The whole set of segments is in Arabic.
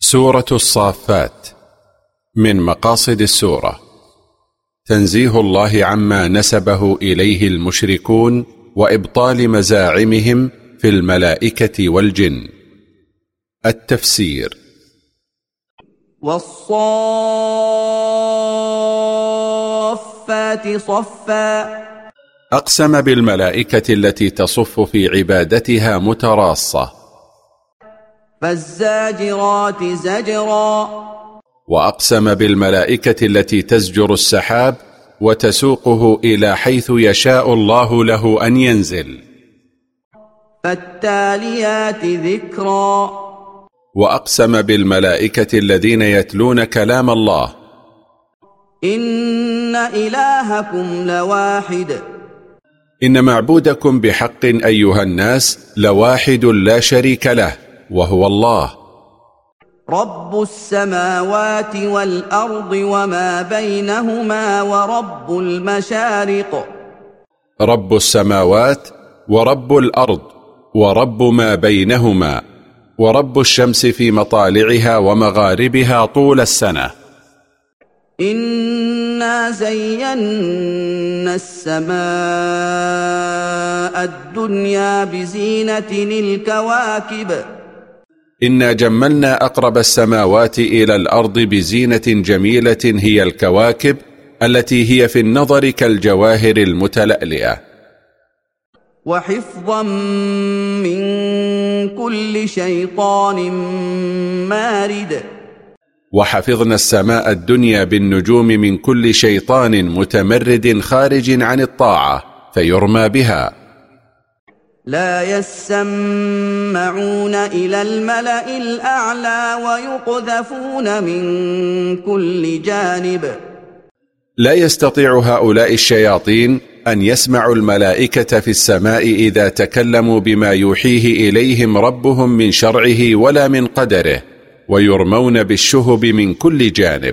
سورة الصافات. من مقاصد السورة تنزيه الله عما نسبه إليه المشركون وإبطال مزاعمهم في الملائكة والجن. التفسير: والصافات صفا، أقسم بالملائكة التي تصف في عبادتها متراصة. فالزاجرات زجرا، وأقسم بالملائكة التي تزجر السحاب وتسوقه إلى حيث يشاء الله له أن ينزل. فالتاليات ذكرا، وأقسم بالملائكة الذين يتلون كلام الله. إن إلهكم لواحد، إن معبودكم بحق أيها الناس لواحد لا شريك له، وهو الله. رب السماوات والأرض وما بينهما ورب المشارق. رب السماوات ورب الأرض ورب ما بينهما ورب الشمس في مطالعها ومغاربها طول السنة. إنا زينا السماء الدنيا بزينة الكواكب. إنا جملنا أقرب السماوات إلى الأرض بزينة جميلة هي الكواكب التي هي في النظر كالجواهر المتلألئة. وحفظا من كل شيطان مارد. وحفظنا السماء الدنيا بالنجوم من كل شيطان متمرد خارج عن الطاعة فيرمى بها. لا يسمعون إلى الملأ الأعلى ويقذفون من كل جانب. لا يستطيع هؤلاء الشياطين أن يسمعوا الملائكة في السماء إذا تكلموا بما يوحيه إليهم ربهم من شرعه ولا من قدره، ويرمون بالشهب من كل جانب.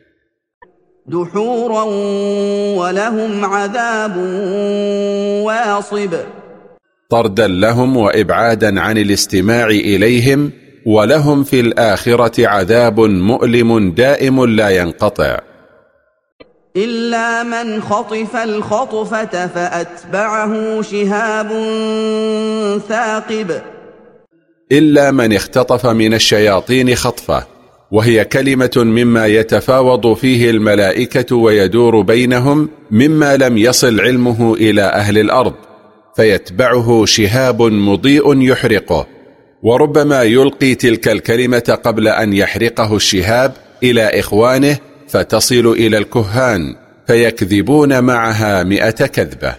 دحورا ولهم عذاب واصب. طردا لهم وإبعادا عن الاستماع إليهم، ولهم في الآخرة عذاب مؤلم دائم لا ينقطع. إلا من خطف الخطفة فأتبعه شهاب ثاقب. إلا من اختطف من الشياطين خطفة، وهي كلمة مما يتفاوض فيه الملائكة ويدور بينهم مما لم يصل علمه إلى أهل الأرض، فيتبعه شهاب مضيء يحرقه، وربما يلقي تلك الكلمة قبل أن يحرقه الشهاب إلى إخوانه فتصل إلى الكهان فيكذبون معها 100 كذبة.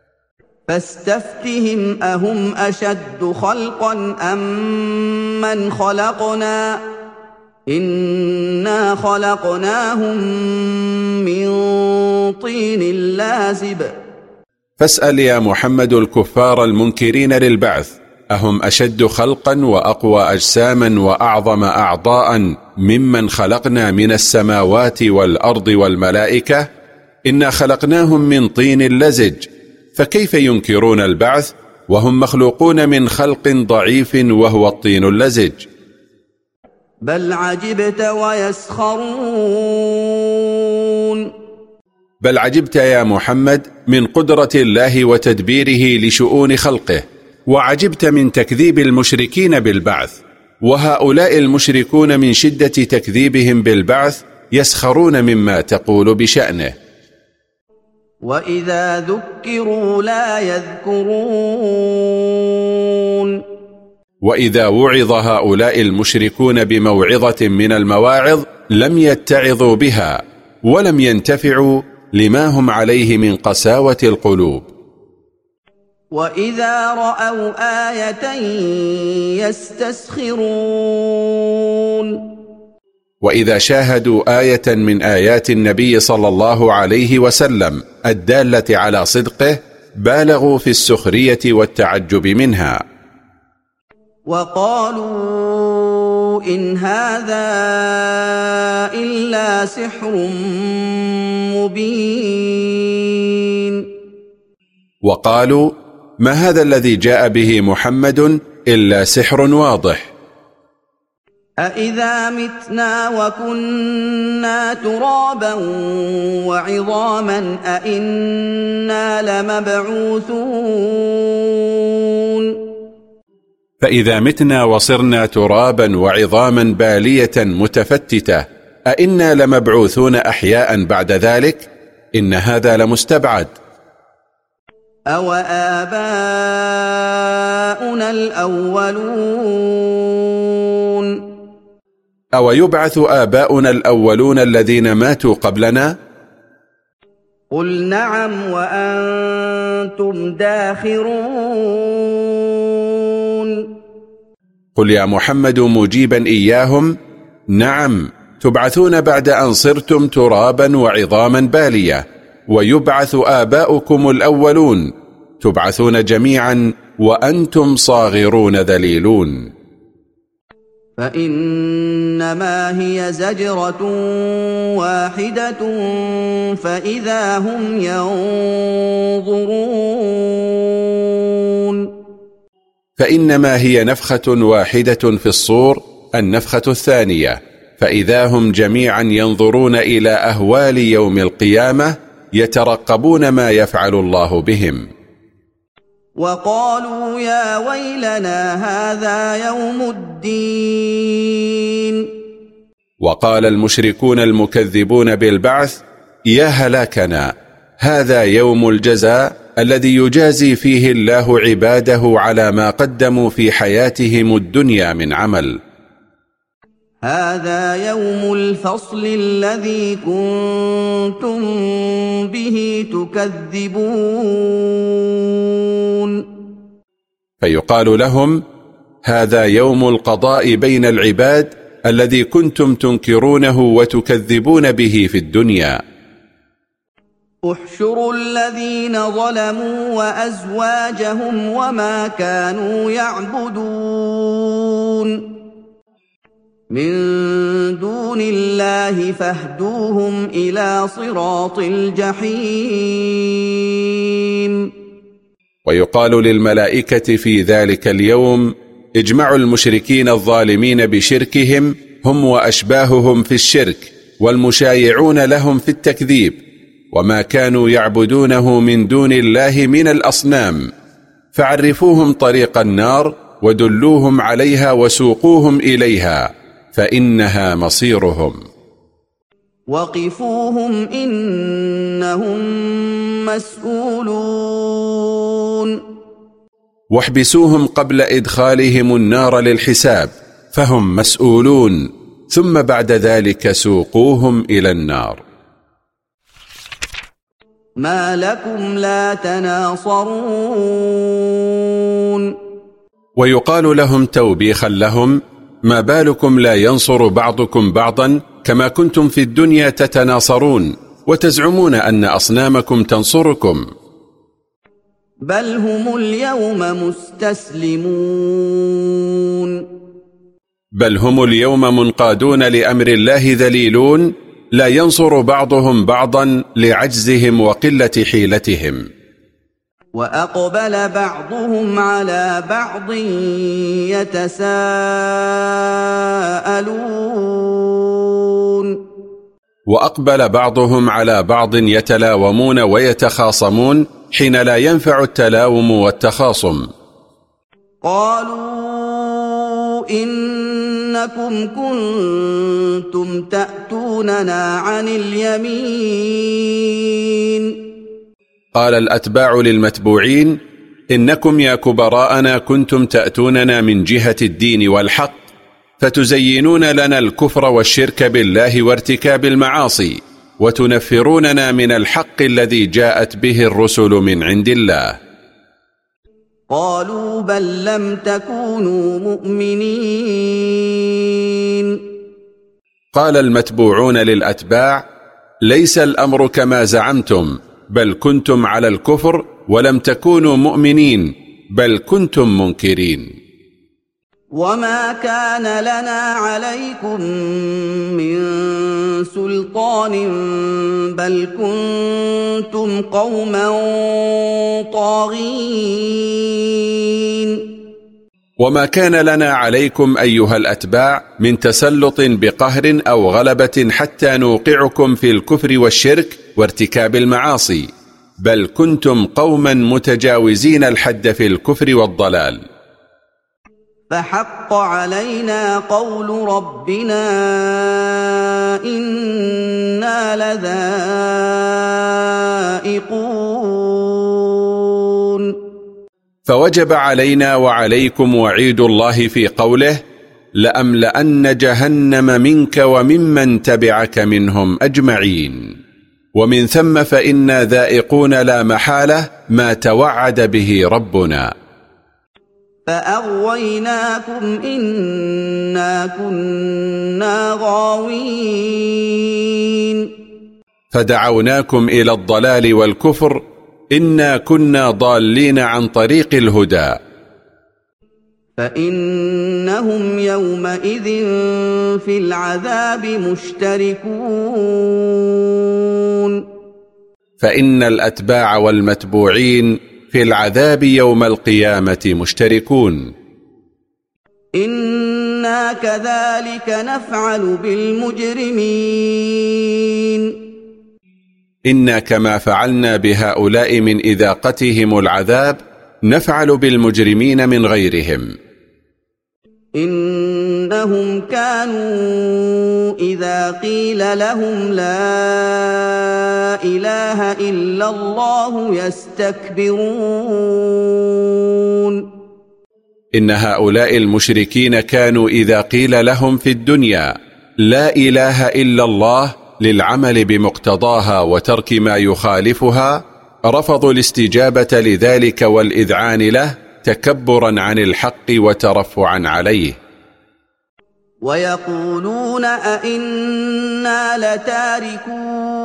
فاستفتهم أهم أشد خلقا أم من خلقنا إنا خلقناهم من طين لازب. فاسأل يا محمد الكفار المنكرين للبعث، أهم أشد خلقا وأقوى أجساما وأعظم أعضاء ممن خلقنا من السماوات والأرض والملائكة؟ إنا خلقناهم من طين لزج، فكيف ينكرون البعث وهم مخلوقون من خلق ضعيف وهو الطين اللزج؟ بل عجبت ويسخرون. بل عجبت يا محمد من قدرة الله وتدبيره لشؤون خلقه، وعجبت من تكذيب المشركين بالبعث، وهؤلاء المشركون من شدة تكذيبهم بالبعث يسخرون مما تقول بشأنه. وإذا ذكروا لا يذكرون. وإذا وعظ هؤلاء المشركون بموعظة من المواعظ لم يتعظوا بها ولم ينتفعوا لما هم عليه من قساوة القلوب. وإذا رأوا آية يستسخرون. وإذا شاهدوا آية من آيات النبي صلى الله عليه وسلم الدالة على صدقه بالغوا في السخرية والتعجب منها. وقالوا إن هذا إلا سحر مبين. وقالوا ما هذا الذي جاء به محمد إلا سحر واضح. أَإِذَا مِتْنَا وَكُنَّا تُرَابًا وَعِظَامًا أَإِنَّا لَمَبْعُوثُونَ فإذا متنا وصرنا ترابا وعظاما بالية متفتتة أإنا لمبعوثون أحياء بعد ذلك؟ إن هذا لمستبعد. أَوَآبَاؤُنَا الْأَوَّلُونَ أو يبعث آباؤنا الأولون الذين ماتوا قبلنا؟ قُلْ نَعَمْ وَأَنْتُمْ دَاخِرُونَ قل يا محمد مجيبا إياهم: نعم، تبعثون بعد أن صرتم ترابا وعظاما بالية، ويبعث آباؤكم الأولون، تبعثون جميعا وأنتم صاغرون ذليلون. فإنما هي زجرة واحدة فإذا هم ينظرون. فإنما هي نفخة واحدة في الصور، النفخة الثانية، فإذا هم جميعا ينظرون إلى أهوال يوم القيامة، يترقبون ما يفعل الله بهم. وقالوا يا ويلنا هذا يوم الدين. وقال المشركون المكذبون بالبعث: يا هلاكنا، هذا يوم الجزاء الذي يجازي فيه الله عباده على ما قدموا في حياتهم الدنيا من عمل. هذا يوم الفصل الذي كنتم به تكذبون. فيقال لهم: هذا يوم القضاء بين العباد الذي كنتم تنكرونه وتكذبون به في الدنيا. احشروا الذين ظلموا وأزواجهم وما كانوا يعبدون من دون الله فاهدوهم إلى صراط الجحيم. ويقال للملائكة في ذلك اليوم: اجمعوا المشركين الظالمين بشركهم هم وأشباههم في الشرك والمشايعون لهم في التكذيب، وما كانوا يعبدونه من دون الله من الأصنام، فعرفوهم طريق النار ودلوهم عليها وسوقوهم إليها، فإنها مصيرهم. وقفوهم إنهم مسؤولون. واحبسوهم قبل إدخالهم النار للحساب، فهم مسؤولون، ثم بعد ذلك سوقوهم إلى النار. ما لكم لا تناصرون. ويقال لهم توبيخا لهم: ما بالكم لا ينصر بعضكم بعضا كما كنتم في الدنيا تتناصرون وتزعمون أن أصنامكم تنصركم. بل هم اليوم مستسلمون. بل هم اليوم منقادون لأمر الله ذليلون، لا ينصر بعضهم بعضا لعجزهم وقلة حيلتهم. وأقبل بعضهم على بعض يتساءلون. وأقبل بعضهم على بعض يتلاومون ويتخاصمون حين لا ينفع التلاوم والتخاصم. قالوا إنكم كنتم تأتوننا عن اليمين. قال الأتباع للمتبوعين: إنكم يا كبراءنا كنتم تأتوننا من جهة الدين والحق، فتزينون لنا الكفر والشرك بالله وارتكاب المعاصي، وتنفروننا من الحق الذي جاءت به الرسل من عند الله. قالوا بل لم تكونوا مؤمنين. قال المتبوعون للأتباع: ليس الأمر كما زعمتم، بل كنتم على الكفر ولم تكونوا مؤمنين، بل كنتم منكرين. وما كان لنا عليكم من سلطان بل كنتم قوما طاغين. وما كان لنا عليكم أيها الأتباع من تسلط بقهر أو غلبة حتى نوقعكم في الكفر والشرك وارتكاب المعاصي، بل كنتم قوما متجاوزين الحد في الكفر والضلال. فحق علينا قول ربنا إنا لذائقون. فوجب علينا وعليكم وعيد الله في قوله لأملأن جهنم منك وممن تبعك منهم أجمعين، ومن ثم فإنا ذائقون لا محالة ما توعد به ربنا. فأغويناكم إنا كنا غاوين. فدعوناكم إلى الضلال والكفر إنا كنا ضالين عن طريق الهدى. فإنهم يومئذ في العذاب مشتركون. فإن الأتباع والمتبوعين في العذاب يوم القيامة مشتركون. إنا كذلك نفعل بالمجرمين. إنا كما فعلنا بهؤلاء من إذاقتهم العذاب نفعل بالمجرمين من غيرهم. إنهم كانوا إذا قيل لهم لا إله إلا الله يستكبرون. إن هؤلاء المشركين كانوا إذا قيل لهم في الدنيا لا إله إلا الله للعمل بمقتضاها وترك ما يخالفها رفضوا الاستجابة لذلك والإذعان له تكبرا عن الحق وترفعا عليه. ويقولون أئنا لتاركو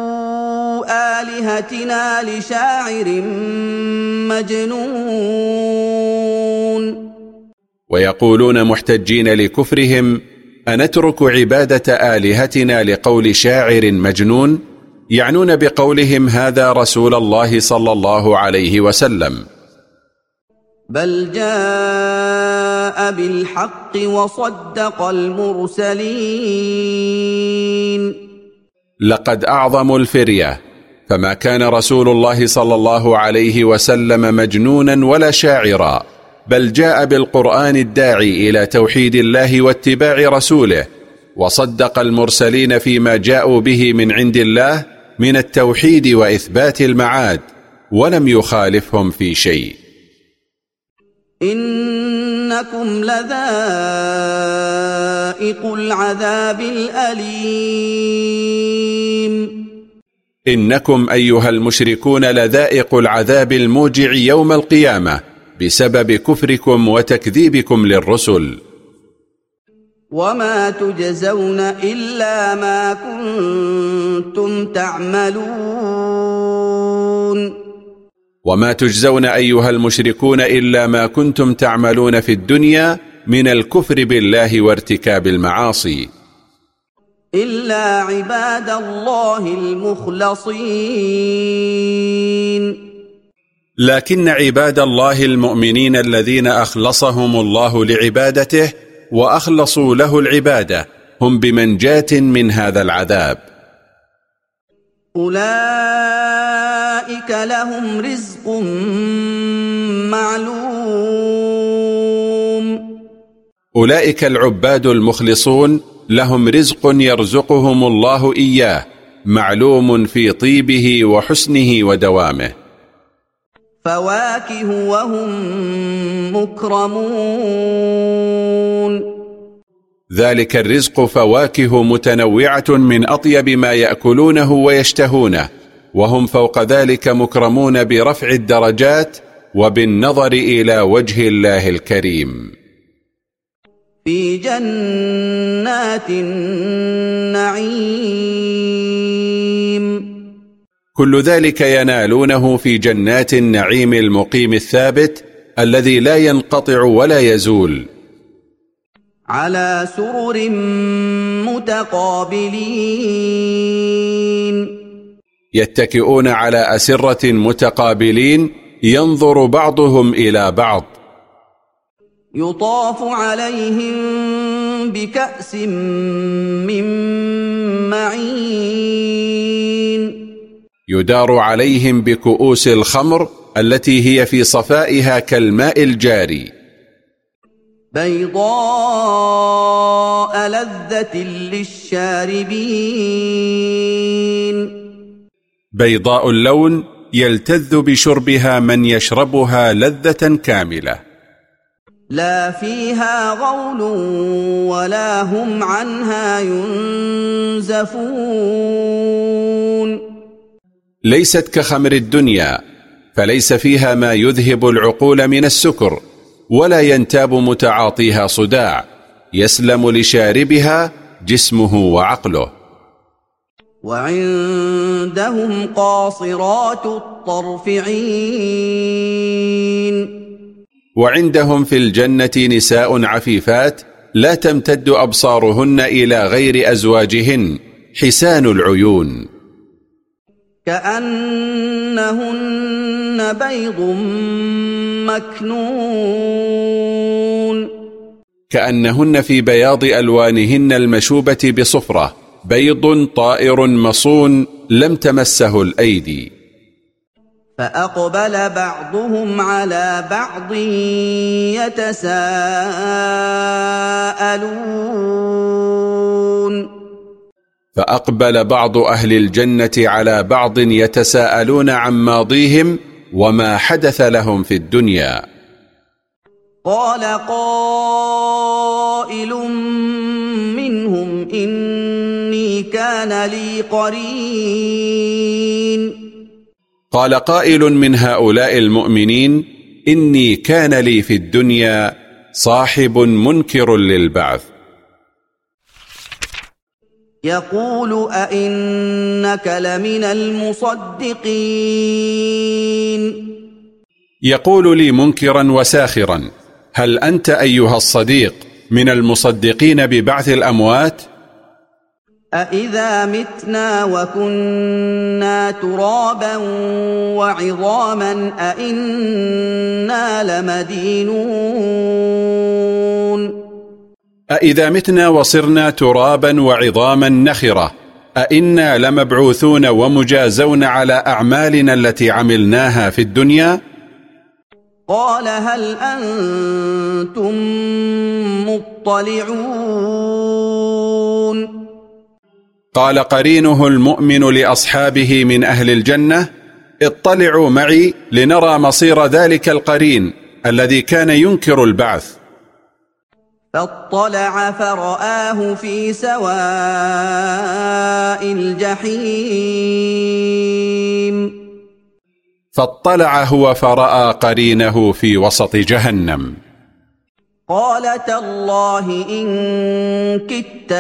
آلهتنا لشاعر مجنون. ويقولون محتجين لكفرهم أنترك عبادة آلهتنا لقول شاعر مجنون، يعنون بقولهم هذا رسول الله صلى الله عليه وسلم. بل جاء بالحق وصدق المرسلين. لقد أعظموا الفرية، فما كان رسول الله صلى الله عليه وسلم مجنونا ولا شاعرا، بل جاء بالقرآن الداعي إلى توحيد الله واتباع رسوله، وصدق المرسلين فيما جاءوا به من عند الله من التوحيد وإثبات المعاد، ولم يخالفهم في شيء. إنكم لذائق العذاب الأليم. إنكم أيها المشركون لذائق العذاب الموجع يوم القيامة بسبب كفركم وتكذيبكم للرسل. وما تجزون إلا ما كنتم تعملون. وما تجزون أيها المشركون إلا ما كنتم تعملون في الدنيا من الكفر بالله وارتكاب المعاصي. إلا عباد الله المخلصين. لكن عباد الله المؤمنين الذين أخلصهم الله لعبادته وأخلصوا له العبادة هم بمنجاة من هذا العذاب. أولئك لهم رزق معلوم. أولئك العباد المخلصون لهم رزق يرزقهم الله إياه معلوم في طيبه وحسنه ودوامه. فواكه وهم مكرمون. ذلك الرزق فواكه متنوعة من أطيب ما يأكلونه ويشتهونه، وهم فوق ذلك مكرمون برفع الدرجات وبالنظر إلى وجه الله الكريم. في جنات النعيم. كل ذلك ينالونه في جنات النعيم المقيم الثابت الذي لا ينقطع ولا يزول. على سرر متقابلين. يتكئون على أسرة متقابلين ينظر بعضهم إلى بعض. يطاف عليهم بكأس من معين يدار عليهم بكؤوس الخمر التي هي في صفائها كالماء الجاري بيضاء لذة للشاربين بيضاء اللون يلتذ بشربها من يشربها لذة كاملة لا فيها غول ولا هم عنها ينزفون ليست كخمر الدنيا فليس فيها ما يذهب العقول من السكر ولا ينتاب متعاطيها صداع يسلم لشاربها جسمه وعقله وعندهم قاصرات الطرف عين وعندهم في الجنة نساء عفيفات لا تمتد أبصارهن إلى غير أزواجهن حسان العيون كأنهن بيض مكنون كأنهن في بياض ألوانهن المشوبة بصفرة بيض طائر مصون لم تمسه الأيدي فأقبل بعضهم على بعض يتساءلون فأقبل بعض أهل الجنة على بعض يتساءلون عن ماضيهم وما حدث لهم في الدنيا قال قائل منهم إني كان لي قرين قال قائل من هؤلاء المؤمنين إني كان لي في الدنيا صاحب منكر للبعث يقول أئنك لمن المصدقين يقول لي منكرا وساخرا هل أنت أيها الصديق من المصدقين ببعث الأموات؟ أإذا متنا وكنا ترابا وعظاما أإنا لمدينون أإذا متنا وصرنا ترابا وعظاما نخرة أإنا لمبعوثون ومجازون على أعمالنا التي عملناها في الدنيا؟ قال هل أنتم مطلعون قال قرينه المؤمن لأصحابه من أهل الجنة اطلعوا معي لنرى مصير ذلك القرين الذي كان ينكر البعث فاطلع فرآه في سواء الجحيم فاطلع هو فرأى قرينه في وسط جهنم قال تالله إن كدت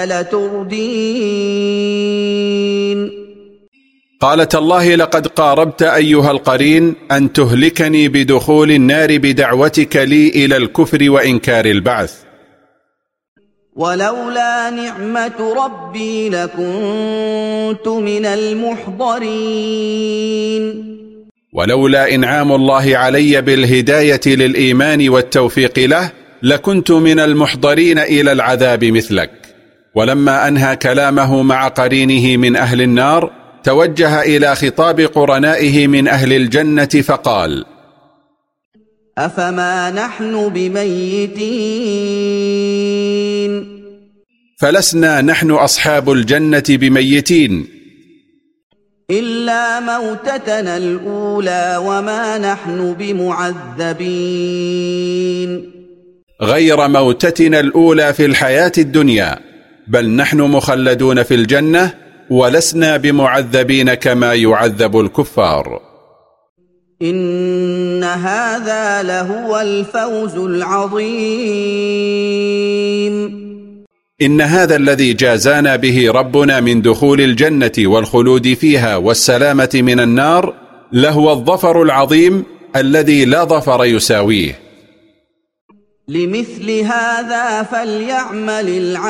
لتردين قال تالله لقد قاربت أيها القرين أن تهلكني بدخول النار بدعوتك لي إلى الكفر وإنكار البعث ولولا نعمة ربي لكنت من المحضرين ولولا إنعام الله علي بالهداية للإيمان والتوفيق له لكنت من المحضرين إلى العذاب مثلك ولما أنهى كلامه مع قرينه من أهل النار توجه إلى خطاب قرنائه من أهل الجنة فقال أفما نحن بميتين فلسنا نحن أصحاب الجنة بميتين إلا موتتنا الأولى وما نحن بمعذبين غير موتتنا الأولى في الحياة الدنيا بل نحن مخلدون في الجنة ولسنا بمعذبين كما يعذب الكفار إن هذا لهو الفوز العظيم إن هذا الذي جازانا به ربنا من دخول الجنة والخلود فيها والسلامة من النار لهو الظفر العظيم الذي لا ظفر يساويه لمثل هذا فليعمل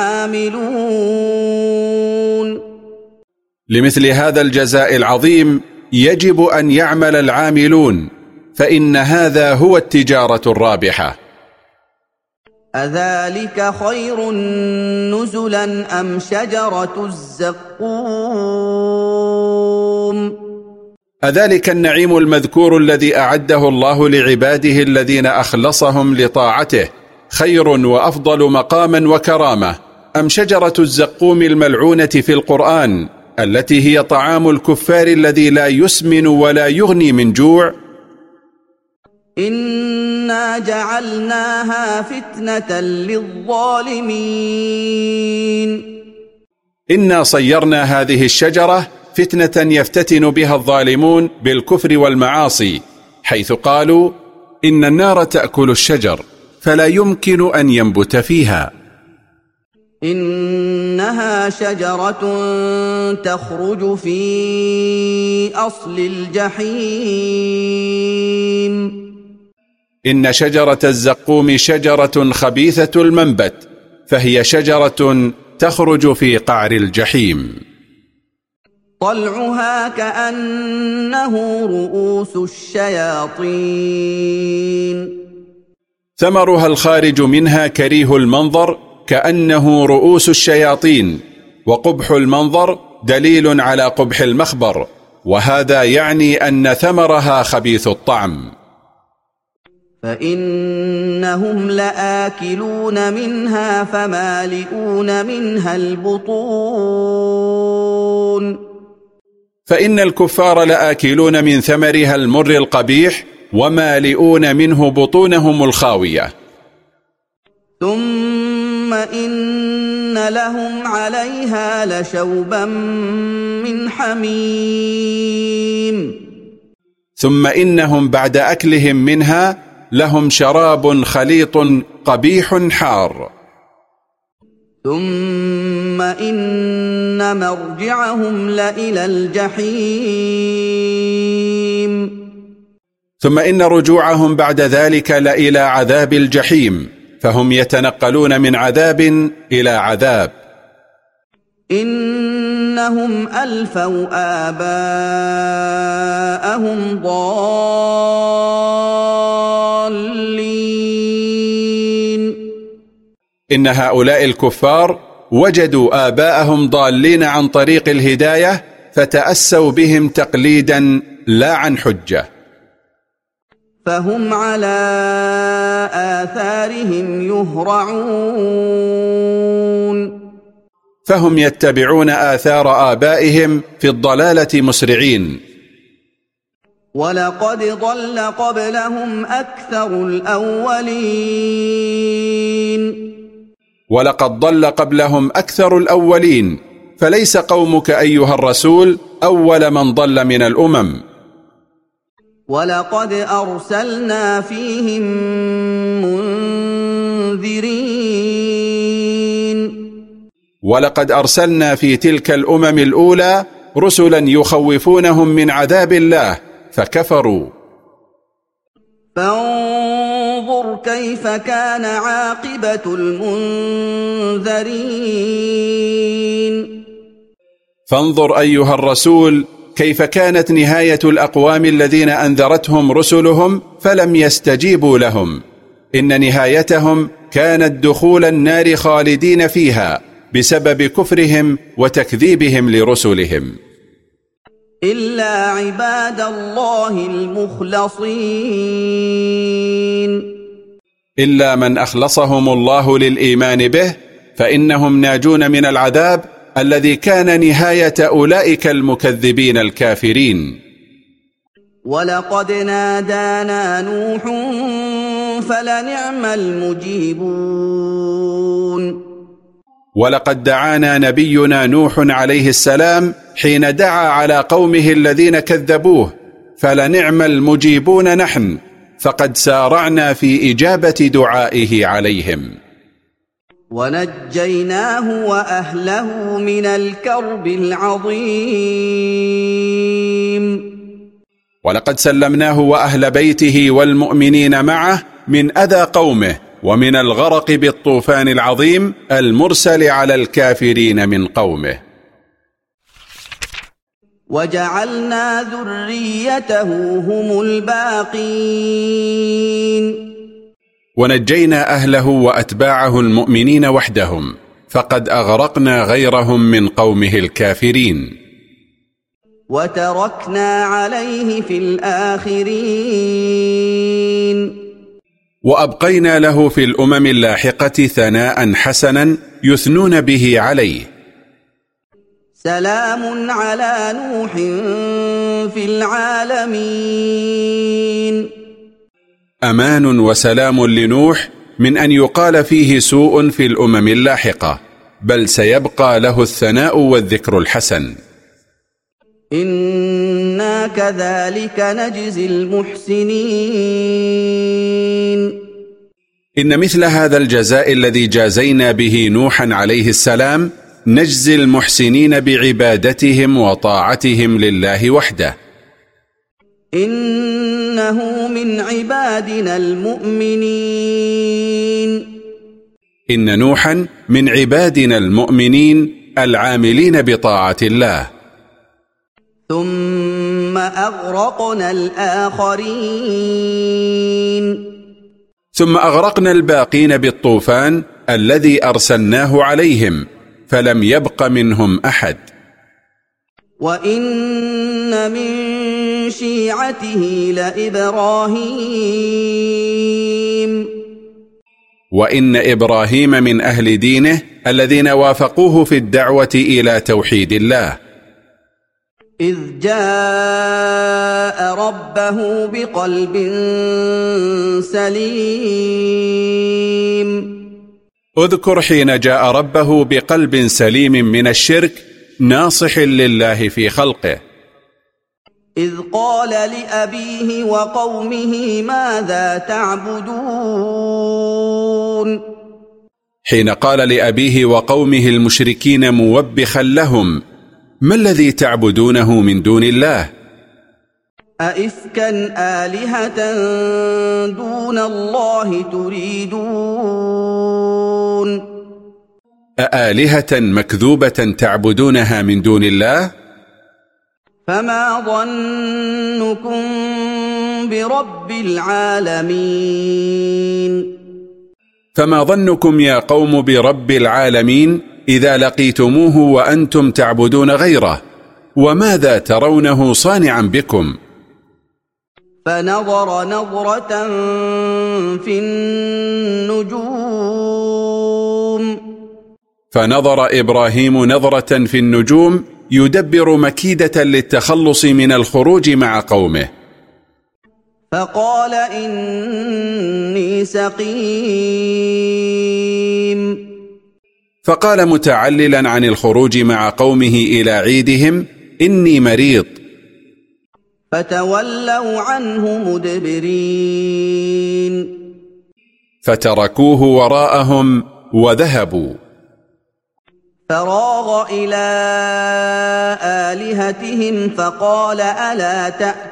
العاملون لمثل هذا الجزاء العظيم يجب أن يعمل العاملون فإن هذا هو التجارة الرابحة أذلك خير نزلا أم شجرة الزقوم أذلك النعيم المذكور الذي أعده الله لعباده الذين أخلصهم لطاعته خير وأفضل مقاما وكرامة أم شجرة الزقوم الملعونة في القرآن التي هي طعام الكفار الذي لا يسمن ولا يغني من جوع؟ إنا جعلناها فتنة للظالمين إنا صيرنا هذه الشجرة فتنة يفتتن بها الظالمون بالكفر والمعاصي، حيث قالوا إن النار تأكل الشجر فلا يمكن أن ينبت فيها. إنها شجرة تخرج في أصل الجحيم. إن شجرة الزقوم شجرة خبيثة المنبت، فهي شجرة تخرج في قعر الجحيم. طلعها كأنه رؤوس الشياطين. ثمرها الخارج منها كريه المنظر كأنه رؤوس الشياطين، وقبح المنظر دليل على قبح المخبر، وهذا يعني أن ثمرها خبيث الطعم. فإنهم لآكلون منها فمالئون منها البطون. فإن الكفار لآكلون من ثمرها المر القبيح ومالئون منه بطونهم الخاوية. ثم إن لهم عليها لشوبا من حميم. ثم إنهم بعد أكلهم منها لهم شراب خليط قبيح حار. ثم إن مرجعهم لإلى الجحيم. ثم إن رجوعهم بعد ذلك لإلى عذاب الجحيم، فهم يتنقلون من عذاب إلى عذاب. إنهم ألفوا آباءهم ضالين. إن هؤلاء الكفار وجدوا آباءهم ضالين عن طريق الهداية فتأسوا بهم تقليدا لا عن حجة، فهم على آثارهم يهرعون. فهم يتبعون آثار آبائهم في الضلالة مسرعين. ولقد ضل قبلهم أكثر الأولين. ولقد ضل قبلهم أكثر الأولين، فليس قومك أيها الرسول أول من ضل من الأمم. ولقد أرسلنا فيهم منذرين. ولقد أرسلنا في تلك الأمم الأولى رسلا يخوفونهم من عذاب الله فكفروا. فانظر كيف كان عاقبة المنذرين. فانظر أيها الرسول كيف كانت نهاية الأقوام الذين أنذرتهم رسلهم فلم يستجيبوا لهم. إن نهايتهم كانت دخول النار خالدين فيها بسبب كفرهم وتكذيبهم لرسلهم. إلا عباد الله المخلصين. إلا من أخلصهم الله للإيمان به فإنهم ناجون من العذاب الذي كان نهاية أولئك المكذبين الكافرين. ولقد نادانا نوح فلنعم المجيبون. ولقد دعانا نبينا نوح عليه السلام حين دعا على قومه الذين كذبوه، فلنعم المجيبون نحن، فقد سارعنا في إجابة دعائه عليهم. ونجيناه وأهله من الكرب العظيم. ولقد سلمناه وأهل بيته والمؤمنين معه من أذى قومه ومن الغرق بالطوفان العظيم المرسل على الكافرين من قومه. وجعلنا ذريته هم الباقين. ونجينا أهله وأتباعه المؤمنين وحدهم، فقد أغرقنا غيرهم من قومه الكافرين. وتركنا عليه في الآخرين، وأبقينا له في الأمم اللاحقة ثناء حسنا يثنون به عليه. سلام على نوح في العالمين. أمان وسلام لنوح من أن يقال فيه سوء في الأمم اللاحقة، بل سيبقى له الثناء والذكر الحسن. إنا كذلك نجزي المحسنين. إن مثل هذا الجزاء الذي جازينا به نوحا عليه السلام نجزي المحسنين بعبادتهم وطاعتهم لله وحده. إنه من عبادنا المؤمنين. إن نوحا من عبادنا المؤمنين العاملين بطاعة الله. ثم أغرقنا الآخرين. ثم أغرقنا الباقين بالطوفان الذي أرسلناه عليهم، فلم يبق منهم أحد. وإن من شيعته لإبراهيم. وإن إبراهيم من أهل دينه الذين وافقوه في الدعوة إلى توحيد الله. إذ جاء ربه بقلب سليم. اذكر حين جاء ربه بقلب سليم من الشرك ناصح لله في خلقه. إذ قال لأبيه وقومه ماذا تعبدون. حين قال لأبيه وقومه المشركين موبخا لهم ما الذي تعبدونه من دون الله؟ أئفكا آلهة دون الله تريدون. أآلهة مكذوبة تعبدونها من دون الله؟ فما ظنكم برب العالمين. فما ظنكم يا قوم برب العالمين إذا لقيتموه وأنتم تعبدون غيره؟ وماذا ترونه صانعا بكم؟ فنظر نظرة في النجوم. فنظر إبراهيم نظرة في النجوم يدبر مكيدة للتخلص من الخروج مع قومه. فقال إني سقيم. فقال متعللا عن الخروج مع قومه إلى عيدهم إني مريض. فتولوا عنه مدبرين. فتركوه وراءهم وذهبوا. فراغ إلى آلهتهم فقال ألا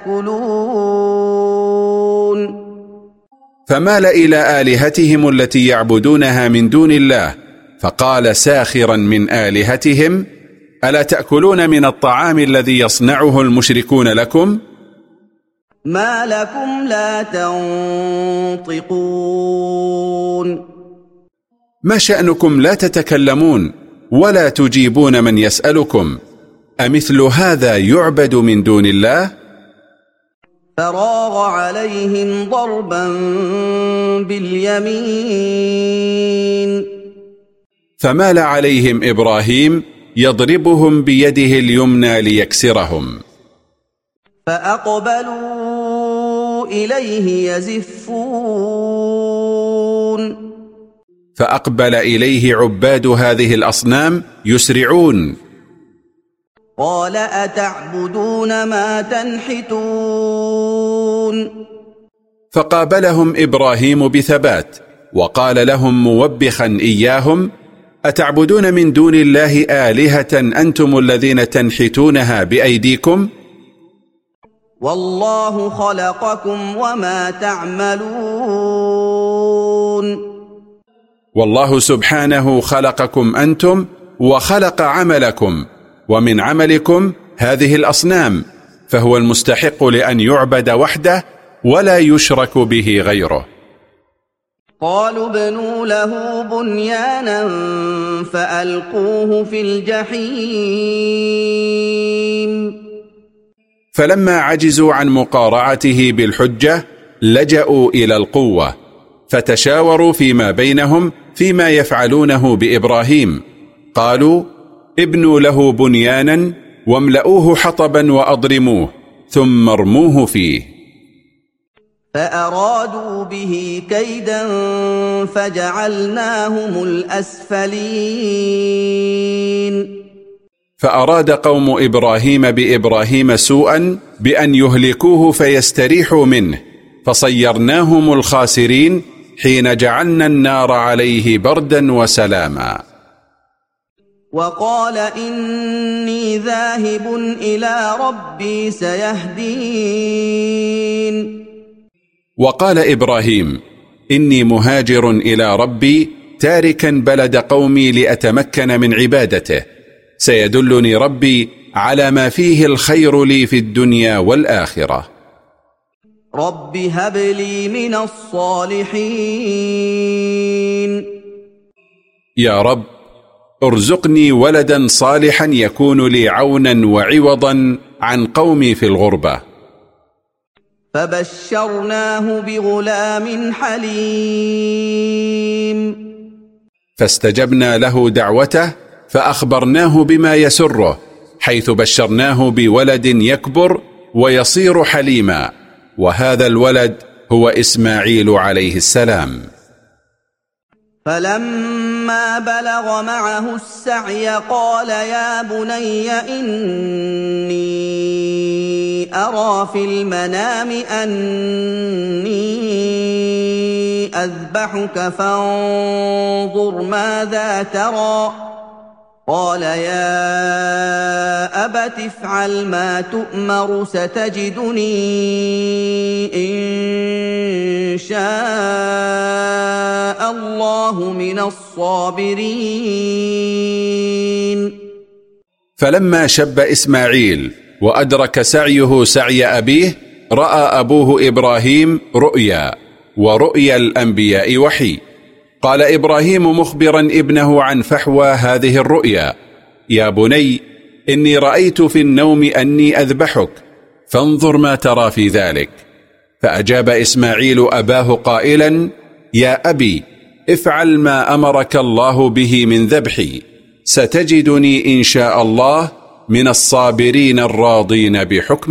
تأكلون. فمال إلى آلهتهم التي يعبدونها من دون الله فقال ساخرا من آلهتهم ألا تأكلون من الطعام الذي يصنعه المشركون لكم؟ ما لكم لا تنطقون. ما شأنكم لا تتكلمون ولا تجيبون من يسألكم؟ أمثل هذا يعبد من دون الله؟ فراغ عليهم ضربا باليمين. فمال عليهم إبراهيم يضربهم بيده اليمنى ليكسرهم. فأقبلوا إليه يزفون. فأقبل إليه عباد هذه الأصنام يسرعون. قال أتعبدون ما تنحتون. فقابلهم إبراهيم بثبات وقال لهم موبخا إياهم أتعبدون من دون الله آلهة أنتم الذين تنحتونها بأيديكم؟ والله خلقكم وما تعملون. والله سبحانه خلقكم أنتم وخلق عملكم، ومن عملكم هذه الأصنام، فهو المستحق لأن يعبد وحده ولا يشرك به غيره. قالوا ابنوا له بنيانا فألقوه في الجحيم. فلما عجزوا عن مقارعته بالحجة لجأوا إلى القوة، فتشاوروا فيما بينهم فيما يفعلونه بإبراهيم. قالوا ابنوا له بنيانا واملؤوه حطبا وأضرموه ثم ارموه فيه. فأرادوا به كيدا فجعلناهم الأسفلين. فأراد قوم إبراهيم بإبراهيم سوءا بأن يهلكوه فيستريحوا منه، فصيرناهم الخاسرين حين جعلنا النار عليه بردا وسلاما. وقال إني ذاهب إلى ربي سيهدين. وقال إبراهيم إني مهاجر إلى ربي تاركا بلد قومي لأتمكن من عبادته، سيدلني ربي على ما فيه الخير لي في الدنيا والآخرة. رب هب لي من الصالحين. يا رب ارزقني ولدا صالحا يكون لي عونا وعوضا عن قومي في الغربة. فبشرناه بغلام حليم. فاستجبنا له دعوته فأخبرناه بما يسره، حيث بشرناه بولد يكبر ويصير حليما، وهذا الولد هو إسماعيل عليه السلام. فلما بلغ معه السعي قال يا بني إني أرى في المنام أني أذبحك فانظر ماذا ترى. قال يا أبت افعل ما تؤمر ستجدني إن شاء الله من الصابرين. فلما شب إسماعيل وأدرك سعيه سعي أبيه رأى أبوه إبراهيم رؤيا، ورؤيا الأنبياء وحي. قال إبراهيم مخبرا ابنه عن فحوى هذه الرؤيا: يا بني إني رأيت في النوم أني أذبحك فانظر ما ترى في ذلك. فأجاب إسماعيل أباه قائلا: يا أبي افعل ما أمرك الله به من ذبحي، ستجدني إن شاء الله من الصابرين الراضين بحكم